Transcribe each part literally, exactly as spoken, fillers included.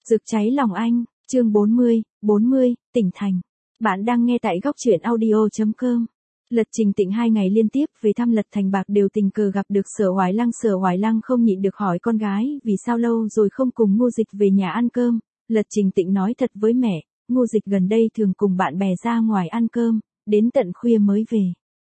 Rực cháy lòng anh, chương bốn mươi, bốn mươi, tỉnh thành. Bạn đang nghe tại góc truyện audio chấm com. Lật Trình Tịnh hai ngày liên tiếp về thăm Lật Thành Bạc đều tình cờ gặp được Sở Hoài Lăng. Sở Hoài Lăng không nhịn được hỏi con gái vì sao lâu rồi không cùng Ngô Dịch về nhà ăn cơm. Lật Trình Tịnh nói thật với mẹ, Ngô Dịch gần đây thường cùng bạn bè ra ngoài ăn cơm, đến tận khuya mới về.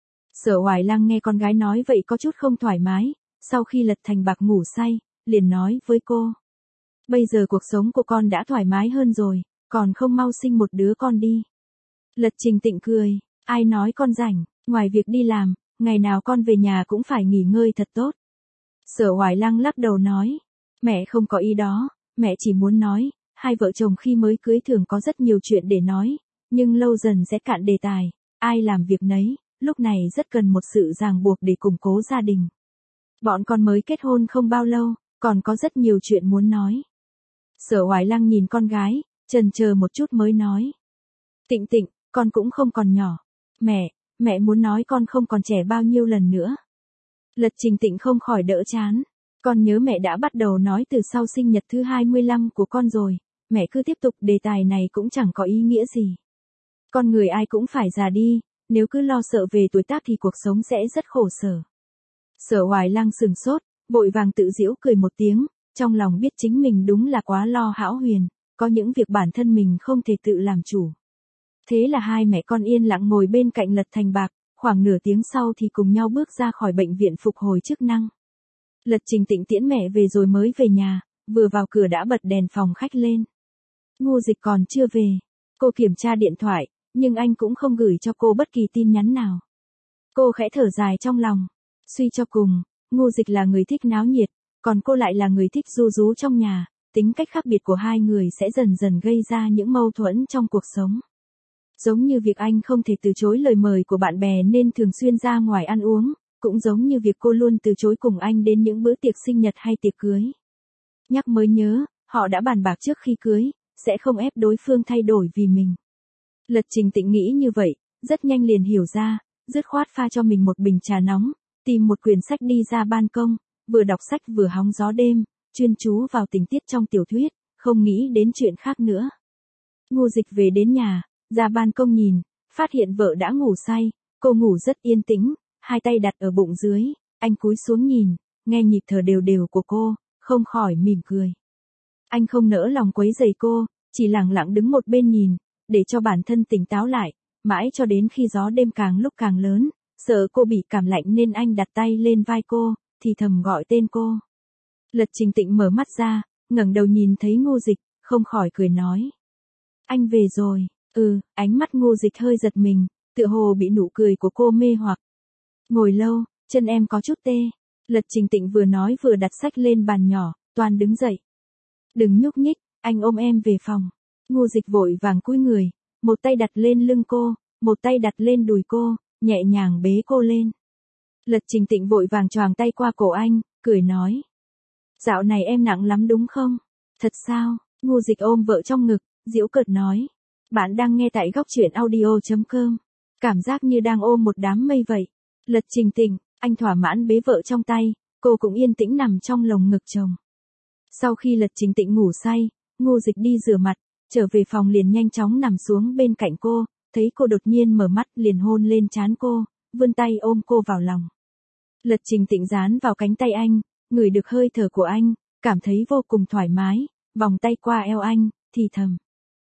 Sở Hoài Lăng nghe con gái nói vậy có chút không thoải mái, sau khi Lật Thành Bạc ngủ say, liền nói với cô. Bây giờ cuộc sống của con đã thoải mái hơn rồi, còn không mau sinh một đứa con đi. Lật Trình Tịnh cười, ai nói con rảnh, ngoài việc đi làm, ngày nào con về nhà cũng phải nghỉ ngơi thật tốt. Sở Hoài Lăng lắc đầu nói, mẹ không có ý đó, mẹ chỉ muốn nói, hai vợ chồng khi mới cưới thường có rất nhiều chuyện để nói, nhưng lâu dần sẽ cạn đề tài, ai làm việc nấy, lúc này rất cần một sự ràng buộc để củng cố gia đình. Bọn con mới kết hôn không bao lâu, còn có rất nhiều chuyện muốn nói. Sở Hoài Lăng nhìn con gái, chần chờ một chút mới nói. Tịnh Tịnh, con cũng không còn nhỏ. Mẹ, mẹ muốn nói con không còn trẻ bao nhiêu lần nữa. Lật Trình Tịnh không khỏi đỡ chán. Con nhớ mẹ đã bắt đầu nói từ sau sinh nhật thứ hai mươi lăm của con rồi, mẹ cứ tiếp tục đề tài này cũng chẳng có ý nghĩa gì. Con người ai cũng phải già đi, nếu cứ lo sợ về tuổi tác thì cuộc sống sẽ rất khổ sở. Sở Hoài Lăng sừng sốt, vội vàng tự giễu cười một tiếng. Trong lòng biết chính mình đúng là quá lo hão huyền, có những việc bản thân mình không thể tự làm chủ. Thế là hai mẹ con yên lặng ngồi bên cạnh Lật Thành Bạc, khoảng nửa tiếng sau thì cùng nhau bước ra khỏi bệnh viện phục hồi chức năng. Lật Trình Tịnh tiễn mẹ về rồi mới về nhà, vừa vào cửa đã bật đèn phòng khách lên. Ngô Dịch còn chưa về, cô kiểm tra điện thoại, nhưng anh cũng không gửi cho cô bất kỳ tin nhắn nào. Cô khẽ thở dài trong lòng, suy cho cùng, Ngô Dịch là người thích náo nhiệt. Còn cô lại là người thích ru rú trong nhà, tính cách khác biệt của hai người sẽ dần dần gây ra những mâu thuẫn trong cuộc sống. Giống như việc anh không thể từ chối lời mời của bạn bè nên thường xuyên ra ngoài ăn uống, cũng giống như việc cô luôn từ chối cùng anh đến những bữa tiệc sinh nhật hay tiệc cưới. Nhắc mới nhớ, họ đã bàn bạc trước khi cưới, sẽ không ép đối phương thay đổi vì mình. Lật Trình Tịnh nghĩ như vậy, rất nhanh liền hiểu ra, dứt khoát pha cho mình một bình trà nóng, tìm một quyển sách đi ra ban công. Vừa đọc sách vừa hóng gió đêm, chuyên chú vào tình tiết trong tiểu thuyết, không nghĩ đến chuyện khác nữa. Ngô Dịch về đến nhà, ra ban công nhìn, phát hiện vợ đã ngủ say, cô ngủ rất yên tĩnh, hai tay đặt ở bụng dưới, anh cúi xuống nhìn, nghe nhịp thở đều đều của cô, không khỏi mỉm cười. Anh không nỡ lòng quấy rầy cô, chỉ lặng lặng đứng một bên nhìn, để cho bản thân tỉnh táo lại, mãi cho đến khi gió đêm càng lúc càng lớn, sợ cô bị cảm lạnh nên anh đặt tay lên vai cô. Thì thầm gọi tên cô. Lật Trình Tịnh mở mắt ra, ngẩng đầu nhìn thấy Ngô Dịch, không khỏi cười nói. Anh về rồi, ừ, ánh mắt Ngô Dịch hơi giật mình, tựa hồ bị nụ cười của cô mê hoặc. Ngồi lâu, chân em có chút tê. Lật Trình Tịnh vừa nói vừa đặt sách lên bàn nhỏ, toàn đứng dậy. Đừng nhúc nhích, anh ôm em về phòng. Ngô Dịch vội vàng cúi người, một tay đặt lên lưng cô, một tay đặt lên đùi cô, nhẹ nhàng bế cô lên. Lật Trình Tịnh vội vàng choàng tay qua cổ anh, cười nói. Dạo này em nặng lắm đúng không? Thật sao? Ngô Dịch ôm vợ trong ngực, giễu cợt nói. Bạn đang nghe tại góc truyện audio chấm com. Cảm giác như đang ôm một đám mây vậy. Lật Trình Tịnh, anh thỏa mãn bế vợ trong tay, cô cũng yên tĩnh nằm trong lồng ngực chồng. Sau khi Lật Trình Tịnh ngủ say, Ngô Dịch đi rửa mặt, trở về phòng liền nhanh chóng nằm xuống bên cạnh cô, thấy cô đột nhiên mở mắt liền hôn lên trán cô, vươn tay ôm cô vào lòng. Lật Trình Tịnh dán vào cánh tay anh, ngửi được hơi thở của anh, cảm thấy vô cùng thoải mái, vòng tay qua eo anh, thì thầm.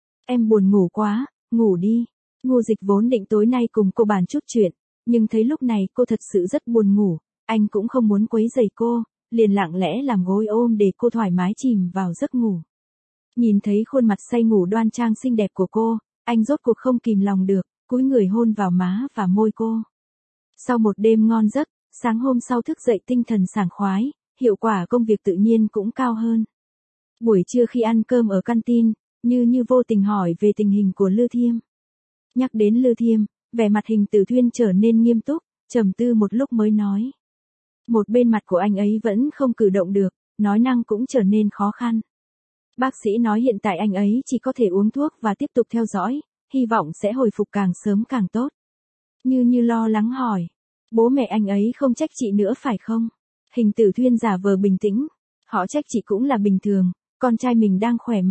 Em buồn ngủ quá, ngủ đi. Ngô Dịch vốn định tối nay cùng cô bàn chút chuyện, nhưng thấy lúc này cô thật sự rất buồn ngủ, anh cũng không muốn quấy rầy cô, liền lặng lẽ làm gối ôm để cô thoải mái chìm vào giấc ngủ. Nhìn thấy khuôn mặt say ngủ đoan trang xinh đẹp của cô, anh rốt cuộc không kìm lòng được, cúi người hôn vào má và môi cô. Sau một đêm ngon giấc, sáng hôm sau thức dậy tinh thần sảng khoái, hiệu quả công việc tự nhiên cũng cao hơn. Buổi trưa khi ăn cơm ở canteen, Như Như vô tình hỏi về tình hình của Lư Thiêm. Nhắc đến Lư Thiêm, vẻ mặt Hình Tử Thuyên trở nên nghiêm túc, trầm tư một lúc mới nói. Một bên mặt của anh ấy vẫn không cử động được, nói năng cũng trở nên khó khăn. Bác sĩ nói hiện tại anh ấy chỉ có thể uống thuốc và tiếp tục theo dõi, hy vọng sẽ hồi phục càng sớm càng tốt. Như Như lo lắng hỏi. Bố mẹ anh ấy không trách chị nữa phải không? Hình Tử Thuyên giả vờ bình tĩnh. Họ trách chị cũng là bình thường, con trai mình đang khỏe mạnh,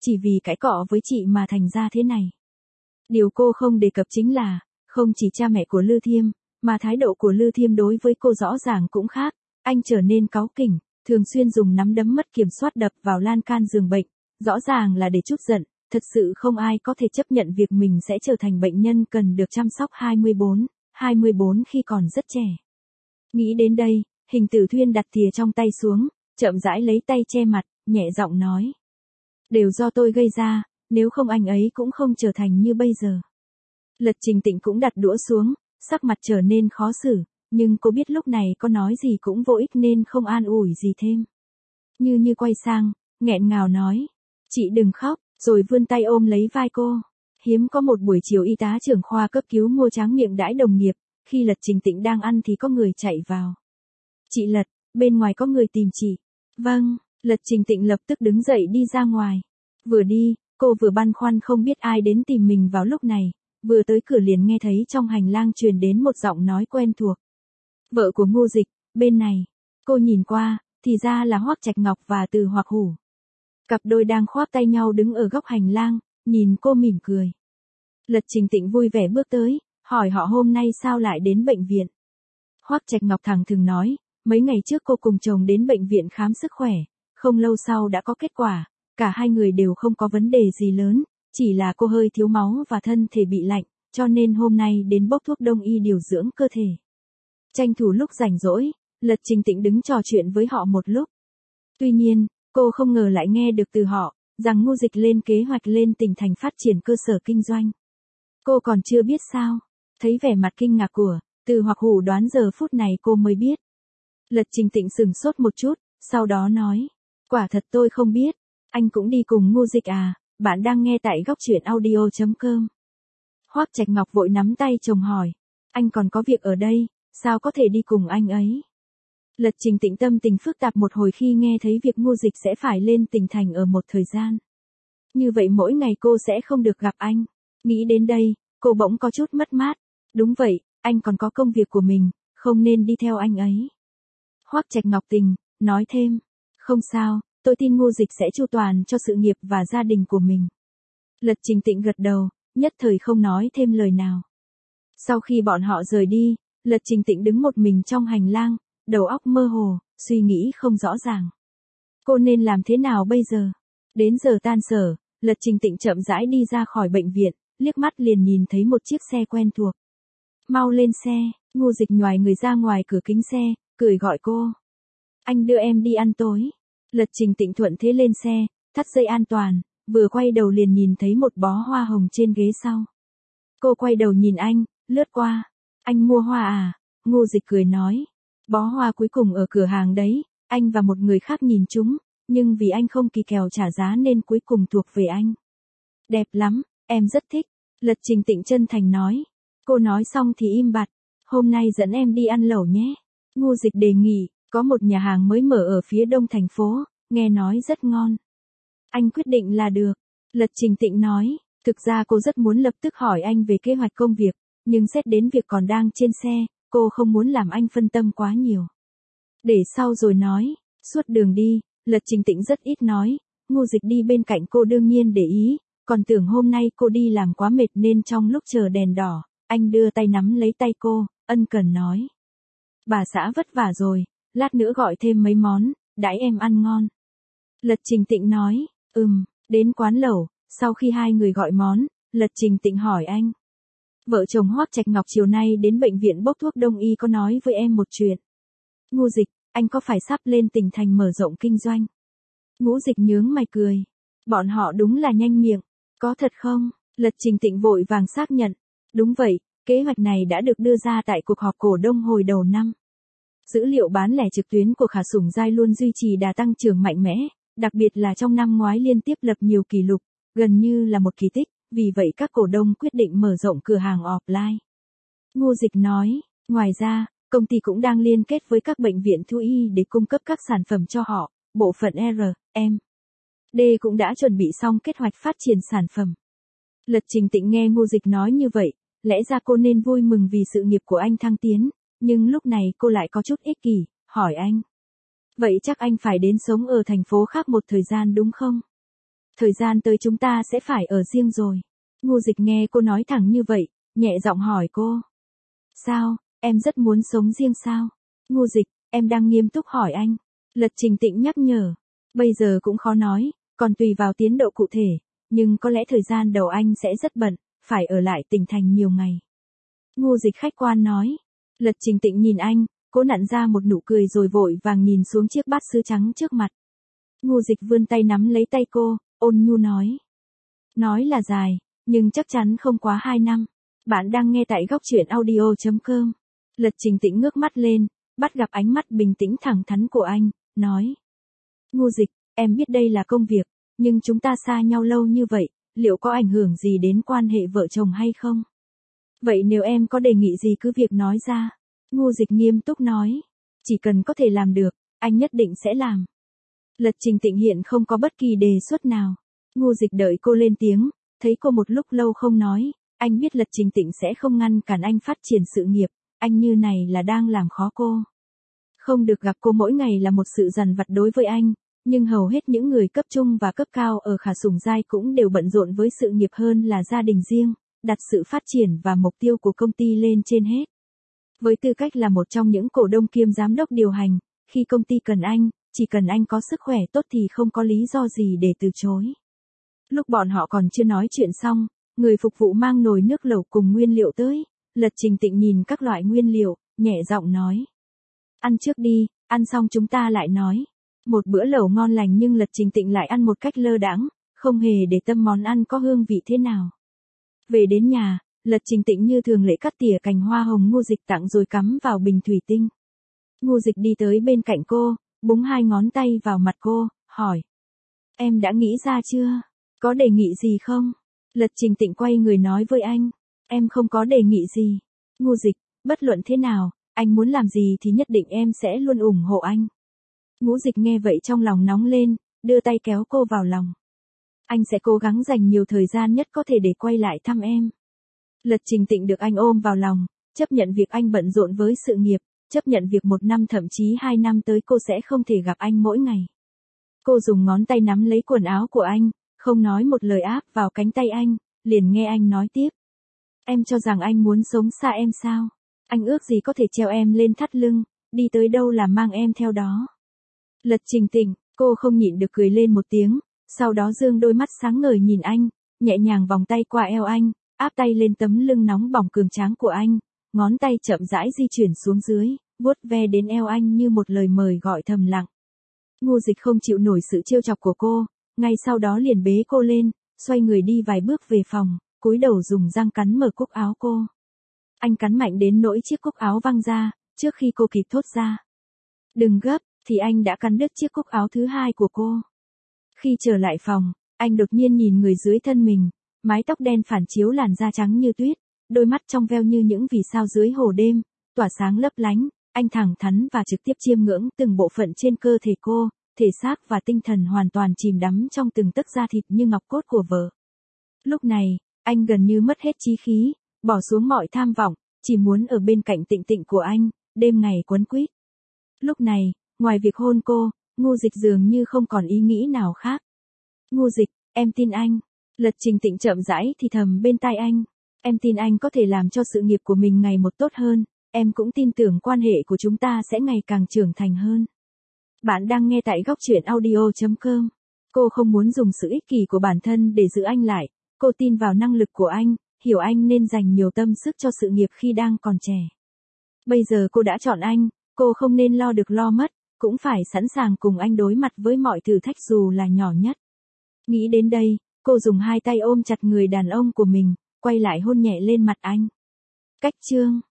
chỉ vì cãi cọ với chị mà thành ra thế này. Điều cô không đề cập chính là, không chỉ cha mẹ của Lư Thiêm, mà thái độ của Lư Thiêm đối với cô rõ ràng cũng khác, anh trở nên cáu kỉnh, thường xuyên dùng nắm đấm mất kiểm soát đập vào lan can giường bệnh, rõ ràng là để trút giận, thật sự không ai có thể chấp nhận việc mình sẽ trở thành bệnh nhân cần được chăm sóc hai mươi bốn, hai mươi bốn khi còn rất trẻ. Nghĩ đến đây, Hình Tử Thuyên đặt thìa trong tay xuống, chậm rãi lấy tay che mặt, nhẹ giọng nói. Đều do tôi gây ra, nếu không anh ấy cũng không trở thành như bây giờ. Lật Trình Tịnh cũng đặt đũa xuống, sắc mặt trở nên khó xử, nhưng cô biết lúc này có nói gì cũng vô ích nên không an ủi gì thêm. Như Như quay sang, nghẹn ngào nói, chị đừng khóc, rồi vươn tay ôm lấy vai cô. Hiếm có một buổi chiều y tá trưởng khoa cấp cứu mua tráng miệng đãi đồng nghiệp, khi Lật Trình Tịnh đang ăn thì có người chạy vào. Chị Lật, bên ngoài có người tìm chị. Vâng, Lật Trình Tịnh lập tức đứng dậy đi ra ngoài. Vừa đi, cô vừa băn khoăn không biết ai đến tìm mình vào lúc này, vừa tới cửa liền nghe thấy trong hành lang truyền đến một giọng nói quen thuộc. Vợ của Ngô Dịch, bên này. Cô nhìn qua, thì ra là Hoắc Trạch Ngọc và Từ Hoặc Hủ. Cặp đôi đang khoác tay nhau đứng ở góc hành lang, nhìn cô mỉm cười. Lật Trình Tịnh vui vẻ bước tới, hỏi họ hôm nay sao lại đến bệnh viện. Hoắc Trạch Ngọc thẳng thừng nói, mấy ngày trước cô cùng chồng đến bệnh viện khám sức khỏe, không lâu sau đã có kết quả, cả hai người đều không có vấn đề gì lớn, chỉ là cô hơi thiếu máu và thân thể bị lạnh, cho nên hôm nay đến bốc thuốc đông y điều dưỡng cơ thể. Tranh thủ lúc rảnh rỗi, Lật Trình Tịnh đứng trò chuyện với họ một lúc. Tuy nhiên, cô không ngờ lại nghe được từ họ, rằng Ngô Dịch lên kế hoạch lên tỉnh thành phát triển cơ sở kinh doanh. Cô còn chưa biết sao, thấy vẻ mặt kinh ngạc của Từ Hoặc Hủ đoán giờ phút này cô mới biết. Lật Trình Tịnh sửng sốt một chút, sau đó nói, quả thật tôi không biết, anh cũng đi cùng Ngô Dịch à, bạn đang nghe tại góc truyện audio chấm com. Hoắc Trạch Ngọc vội nắm tay chồng hỏi, anh còn có việc ở đây, sao có thể đi cùng anh ấy? Lật Trình Tịnh tâm tình phức tạp một hồi khi nghe thấy việc Ngô Dịch sẽ phải lên tỉnh thành ở một thời gian. Như vậy mỗi ngày cô sẽ không được gặp anh. Nghĩ đến đây, cô bỗng có chút mất mát. Đúng vậy, anh còn có công việc của mình, không nên đi theo anh ấy. Hoắc Trạch Ngọc Tình, nói thêm, không sao, tôi tin Ngô Dịch sẽ chu toàn cho sự nghiệp và gia đình của mình. Lật Trình Tịnh gật đầu, nhất thời không nói thêm lời nào. Sau khi bọn họ rời đi, Lật Trình Tịnh đứng một mình trong hành lang, đầu óc mơ hồ, suy nghĩ không rõ ràng. Cô nên làm thế nào bây giờ? Đến giờ tan sở, Lật Trình Tịnh chậm rãi đi ra khỏi bệnh viện, liếc mắt liền nhìn thấy một chiếc xe quen thuộc. Mau lên xe, Ngô Dịch nhoài người ra ngoài cửa kính xe, cười gọi cô. Anh đưa em đi ăn tối. Lật Trình Tịnh thuận thế lên xe, thắt dây an toàn, vừa quay đầu liền nhìn thấy một bó hoa hồng trên ghế sau. Cô quay đầu nhìn anh, lướt qua. Anh mua hoa à? Ngô Dịch cười nói. Bó hoa cuối cùng ở cửa hàng đấy, anh và một người khác nhìn chúng, nhưng vì anh không kỳ kèo trả giá nên cuối cùng thuộc về anh. Đẹp lắm, em rất thích. Lật Trình Tịnh chân thành nói. Cô nói xong thì im bặt. Hôm nay dẫn em đi ăn lẩu nhé. Ngô Dịch đề nghị, có một nhà hàng mới mở ở phía đông thành phố, nghe nói rất ngon. Anh quyết định là được. Lật Trình Tịnh nói, thực ra cô rất muốn lập tức hỏi anh về kế hoạch công việc, nhưng xét đến việc còn đang trên xe, cô không muốn làm anh phân tâm quá nhiều. Để sau rồi nói, suốt đường đi, Lật Trình Tịnh rất ít nói, Ngô Dịch đi bên cạnh cô đương nhiên để ý, còn tưởng hôm nay cô đi làm quá mệt nên trong lúc chờ đèn đỏ, anh đưa tay nắm lấy tay cô, ân cần nói. Bà xã vất vả rồi, lát nữa gọi thêm mấy món, đãi em ăn ngon. Lật Trình Tịnh nói, ừm, đến quán lẩu, sau khi hai người gọi món, Lật Trình Tịnh hỏi anh. Vợ chồng Hoắc Trạch Ngọc chiều nay đến bệnh viện bốc thuốc đông y có nói với em một chuyện. Ngô Dịch, anh có phải sắp lên tỉnh thành mở rộng kinh doanh? Ngô Dịch nhướng mày cười. Bọn họ đúng là nhanh miệng. Có thật không? Lật Trình Tịnh vội vàng xác nhận. Đúng vậy, kế hoạch này đã được đưa ra tại cuộc họp cổ đông hồi đầu năm. Dữ liệu bán lẻ trực tuyến của Khả Sủng Giai luôn duy trì đà tăng trưởng mạnh mẽ, đặc biệt là trong năm ngoái liên tiếp lập nhiều kỷ lục, gần như là một kỳ tích, vì vậy các cổ đông quyết định mở rộng cửa hàng offline. Ngô Dịch nói, ngoài ra, công ty cũng đang liên kết với các bệnh viện thú y để cung cấp các sản phẩm cho họ, bộ phận R, M, D cũng đã chuẩn bị xong kế hoạch phát triển sản phẩm. Lật Trình Tịnh nghe Ngô Dịch nói như vậy, lẽ ra cô nên vui mừng vì sự nghiệp của anh thăng tiến, nhưng lúc này cô lại có chút ích kỷ, hỏi anh. Vậy chắc anh phải đến sống ở thành phố khác một thời gian đúng không? Thời gian tới chúng ta sẽ phải ở riêng rồi. Ngô Dịch nghe cô nói thẳng như vậy, nhẹ giọng hỏi cô. Sao, em rất muốn sống riêng sao? Ngô Dịch, em đang nghiêm túc hỏi anh. Lật Trình Tịnh nhắc nhở. Bây giờ cũng khó nói, còn tùy vào tiến độ cụ thể, nhưng có lẽ thời gian đầu anh sẽ rất bận, phải ở lại tỉnh thành nhiều ngày. Ngô Dịch khách quan nói. Lật Trình Tịnh nhìn anh, cố nặn ra một nụ cười rồi vội vàng nhìn xuống chiếc bát sứ trắng trước mặt. Ngô Dịch vươn tay nắm lấy tay cô, ôn nhu nói. Nói là dài, nhưng chắc chắn không quá hai năm. Bạn đang nghe tại góc truyện audio chấm com. Lật Trình Tịnh ngước mắt lên, bắt gặp ánh mắt bình tĩnh thẳng thắn của anh, nói. Ngô Dịch, em biết đây là công việc, nhưng chúng ta xa nhau lâu như vậy, liệu có ảnh hưởng gì đến quan hệ vợ chồng hay không? Vậy nếu em có đề nghị gì cứ việc nói ra. Ngô Dịch nghiêm túc nói. Chỉ cần có thể làm được, anh nhất định sẽ làm. Lật Trình Tịnh hiện không có bất kỳ đề xuất nào. Ngô Dịch đợi cô lên tiếng, thấy cô một lúc lâu không nói, anh biết Lật Trình Tịnh sẽ không ngăn cản anh phát triển sự nghiệp, anh như này là đang làm khó cô. Không được gặp cô mỗi ngày là một sự dằn vặt đối với anh, nhưng hầu hết những người cấp trung và cấp cao ở Khả Sủng Giai cũng đều bận rộn với sự nghiệp hơn là gia đình riêng, đặt sự phát triển và mục tiêu của công ty lên trên hết. Với tư cách là một trong những cổ đông kiêm giám đốc điều hành, khi công ty cần anh, chỉ cần anh có sức khỏe tốt thì không có lý do gì để từ chối. Lúc bọn họ còn chưa nói chuyện xong, người phục vụ mang nồi nước lẩu cùng nguyên liệu tới, Lật Trình Tịnh nhìn các loại nguyên liệu, nhẹ giọng nói. Ăn trước đi, ăn xong chúng ta lại nói. Một bữa lẩu ngon lành nhưng Lật Trình Tịnh lại ăn một cách lơ đãng, không hề để tâm món ăn có hương vị thế nào. Về đến nhà, Lật Trình Tịnh như thường lệ cắt tỉa cành hoa hồng Ngô Dịch tặng rồi cắm vào bình thủy tinh. Ngô Dịch đi tới bên cạnh cô, búng hai ngón tay vào mặt cô, hỏi. Em đã nghĩ ra chưa? Có đề nghị gì không? Lật Trình Tịnh quay người nói với anh. Em không có đề nghị gì. Ngô Dịch, bất luận thế nào, anh muốn làm gì thì nhất định em sẽ luôn ủng hộ anh. Ngô Dịch nghe vậy trong lòng nóng lên, đưa tay kéo cô vào lòng. Anh sẽ cố gắng dành nhiều thời gian nhất có thể để quay lại thăm em. Lật Trình Tịnh được anh ôm vào lòng, chấp nhận việc anh bận rộn với sự nghiệp, chấp nhận việc một năm thậm chí hai năm tới cô sẽ không thể gặp anh mỗi ngày. Cô dùng ngón tay nắm lấy quần áo của anh, không nói một lời áp vào cánh tay anh, liền nghe anh nói tiếp. Em cho rằng anh muốn sống xa em sao? Anh ước gì có thể treo em lên thắt lưng, đi tới đâu là mang em theo đó. Lật Trình Tịnh, cô không nhịn được cười lên một tiếng, sau đó dương đôi mắt sáng ngời nhìn anh, nhẹ nhàng vòng tay qua eo anh, áp tay lên tấm lưng nóng bỏng cường tráng của anh, ngón tay chậm rãi di chuyển xuống dưới, vuốt ve đến eo anh như một lời mời gọi thầm lặng. Ngô Dịch không chịu nổi sự trêu chọc của cô, ngay sau đó liền bế cô lên, xoay người đi vài bước về phòng, cúi đầu dùng răng cắn mở cúc áo cô. Anh cắn mạnh đến nỗi chiếc cúc áo văng ra, trước khi cô kịp thốt ra. Đừng gấp, thì anh đã cắn đứt chiếc cúc áo thứ hai của cô. Khi trở lại phòng, anh đột nhiên nhìn người dưới thân mình, mái tóc đen phản chiếu làn da trắng như tuyết, đôi mắt trong veo như những vì sao dưới hồ đêm, tỏa sáng lấp lánh, anh thẳng thắn và trực tiếp chiêm ngưỡng từng bộ phận trên cơ thể cô, thể xác và tinh thần hoàn toàn chìm đắm trong từng tấc da thịt như ngọc cốt của vợ. Lúc này, anh gần như mất hết chí khí, bỏ xuống mọi tham vọng, chỉ muốn ở bên cạnh Tịnh Tịnh của anh, đêm ngày quấn quýt. Lúc này, ngoài việc hôn cô, Ngô Dịch dường như không còn ý nghĩ nào khác. Ngô Dịch, em tin anh. Lật Trình Tịnh chậm rãi thì thầm bên tai anh. Em tin anh có thể làm cho sự nghiệp của mình ngày một tốt hơn, em cũng tin tưởng quan hệ của chúng ta sẽ ngày càng trưởng thành hơn. Bạn đang nghe tại góc truyện audio chấm com. Cô không muốn dùng sự ích kỷ của bản thân để giữ anh lại, cô tin vào năng lực của anh, hiểu anh nên dành nhiều tâm sức cho sự nghiệp khi đang còn trẻ. Bây giờ cô đã chọn anh, cô không nên lo được lo mất, cũng phải sẵn sàng cùng anh đối mặt với mọi thử thách dù là nhỏ nhất. Nghĩ đến đây, cô dùng hai tay ôm chặt người đàn ông của mình, quay lại hôn nhẹ lên mặt anh. Cách chương